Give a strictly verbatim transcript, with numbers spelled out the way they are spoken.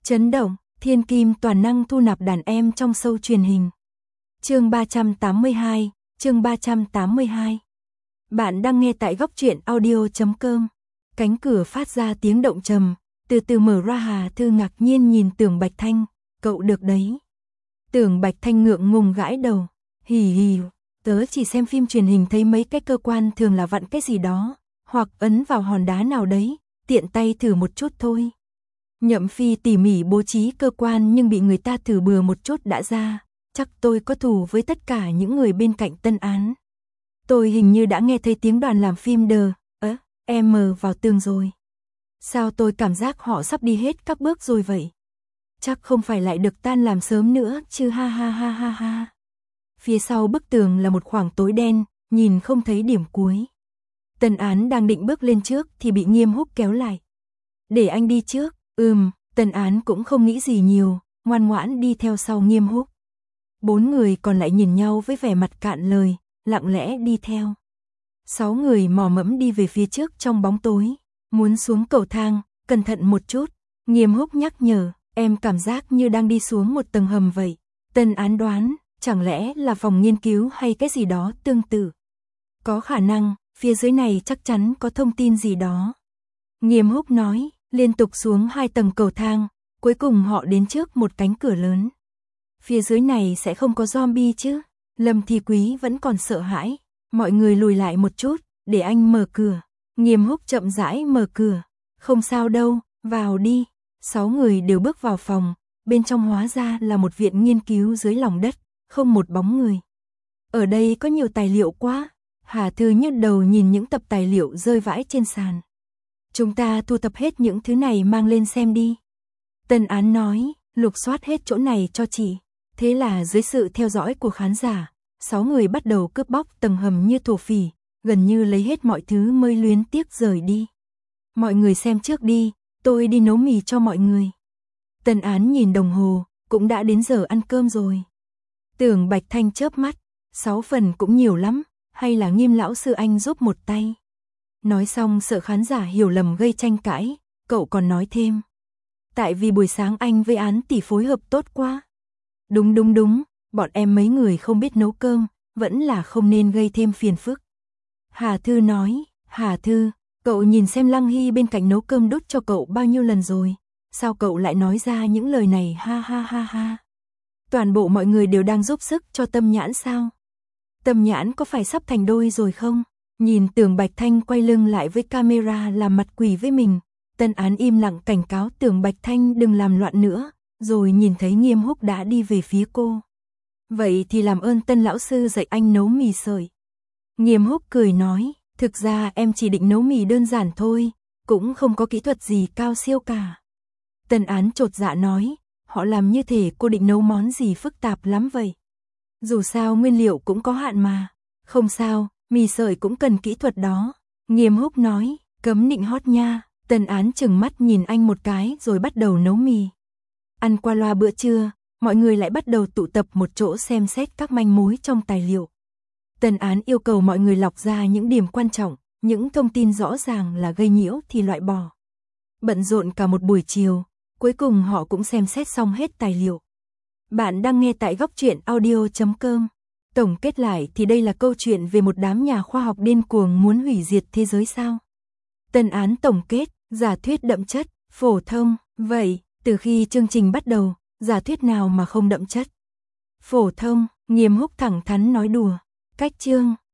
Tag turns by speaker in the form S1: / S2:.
S1: Chấn động, thiên kim toàn năng thu nạp đàn em trong show truyền hình. Chương ba trăm tám mươi hai, chương ba trăm tám mươi hai. Bạn đang nghe tại góc truyện audio chấm com. Cánh cửa phát ra tiếng động trầm, từ từ mở ra. Hà Thư ngạc nhiên nhìn Tưởng Bạch Thanh, cậu được đấy. Tưởng Bạch Thanh ngượng ngùng gãi đầu, hì hì, tớ chỉ xem phim truyền hình thấy mấy cái cơ quan thường là vặn cái gì đó, hoặc ấn vào hòn đá nào đấy, tiện tay thử một chút thôi. Nhậm Phi tỉ mỉ bố trí cơ quan nhưng bị người ta thử bừa một chút đã ra, chắc tôi có thù với tất cả những người bên cạnh Tân Án. Tôi hình như đã nghe thấy tiếng đoàn làm phim đờ, ớ, em mờ vào tường rồi. Sao tôi cảm giác họ sắp đi hết các bước rồi vậy? Chắc không phải lại được tan làm sớm nữa chứ, ha ha ha ha ha. Phía sau bức tường là một khoảng tối đen, nhìn không thấy điểm cuối. Tân Án đang định bước lên trước thì bị Nghiêm Húc kéo lại. Để anh đi trước. Ừm, Tân Án cũng không nghĩ gì nhiều, ngoan ngoãn đi theo sau Nghiêm Húc. Bốn người còn lại nhìn nhau với vẻ mặt cạn lời, lặng lẽ đi theo. Sáu người mò mẫm đi về phía trước trong bóng tối, muốn xuống cầu thang, cẩn thận một chút. Nghiêm Húc nhắc nhở, em cảm giác như đang đi xuống một tầng hầm vậy. Tân Án đoán, chẳng lẽ là phòng nghiên cứu hay cái gì đó tương tự. Có khả năng, phía dưới này chắc chắn có thông tin gì đó. Nghiêm Húc nói. Liên tục xuống hai tầng cầu thang, cuối cùng họ đến trước một cánh cửa lớn. Phía dưới này sẽ không có zombie chứ? Lâm Thi Quý vẫn còn sợ hãi. Mọi người lùi lại một chút, để anh mở cửa. Nghiêm Húc chậm rãi mở cửa. Không sao đâu, vào đi. Sáu người đều bước vào phòng, bên trong hóa ra là một viện nghiên cứu dưới lòng đất, không một bóng người. Ở đây có nhiều tài liệu quá. Hà Thư nhức đầu nhìn những tập tài liệu rơi vãi trên sàn. Chúng ta thu thập hết những thứ này mang lên xem đi. Tân Án nói, lục soát hết chỗ này cho chị. Thế là dưới sự theo dõi của khán giả, sáu người bắt đầu cướp bóc tầng hầm như thổ phỉ, gần như lấy hết mọi thứ mới luyến tiếc rời đi. Mọi người xem trước đi, tôi đi nấu mì cho mọi người. Tân Án nhìn đồng hồ, cũng đã đến giờ ăn cơm rồi. Tưởng Bạch Thanh chớp mắt, sáu phần cũng nhiều lắm, hay là Nghiêm lão sư anh giúp một tay. Nói xong sợ khán giả hiểu lầm gây tranh cãi, cậu còn nói thêm. Tại vì buổi sáng anh với Án tỷ phối hợp tốt quá. Đúng đúng đúng, bọn em mấy người không biết nấu cơm, vẫn là không nên gây thêm phiền phức. Hà Thư nói, Hà Thư, cậu nhìn xem Lăng Hy bên cạnh nấu cơm đút cho cậu bao nhiêu lần rồi, sao cậu lại nói ra những lời này, ha ha ha ha. Toàn bộ mọi người đều đang giúp sức cho Tâm Nhãn sao? Tâm Nhãn có phải sắp thành đôi rồi không? Nhìn Tưởng Bạch Thanh quay lưng lại với camera làm mặt quỷ với mình, Tân Án im lặng cảnh cáo Tưởng Bạch Thanh đừng làm loạn nữa, rồi nhìn thấy Nghiêm Húc đã đi về phía cô. Vậy thì làm ơn Tân lão sư dạy anh nấu mì sợi. Nghiêm Húc cười nói, thực ra em chỉ định nấu mì đơn giản thôi, cũng không có kỹ thuật gì cao siêu cả. Tân Án chột dạ nói, họ làm như thể cô định nấu món gì phức tạp lắm vậy. Dù sao nguyên liệu cũng có hạn mà. Không sao. Mì sợi cũng cần kỹ thuật đó. Nghiêm Húc nói, cấm nịnh hót nha. Tân Án chừng mắt nhìn anh một cái rồi bắt đầu nấu mì. Ăn qua loa bữa trưa, mọi người lại bắt đầu tụ tập một chỗ xem xét các manh mối trong tài liệu. Tân Án yêu cầu mọi người lọc ra những điểm quan trọng, những thông tin rõ ràng là gây nhiễu thì loại bỏ. Bận rộn cả một buổi chiều, cuối cùng họ cũng xem xét xong hết tài liệu. Bạn đang nghe tại góc truyện audio chấm com. Tổng kết lại thì đây là câu chuyện về một đám nhà khoa học điên cuồng muốn hủy diệt thế giới sao? Tân Án tổng kết, giả thuyết đậm chất, phổ thông, vậy, từ khi chương trình bắt đầu, giả thuyết nào mà không đậm chất? Phổ thông, Nghiêm Húc thẳng thắn nói đùa, cách chương,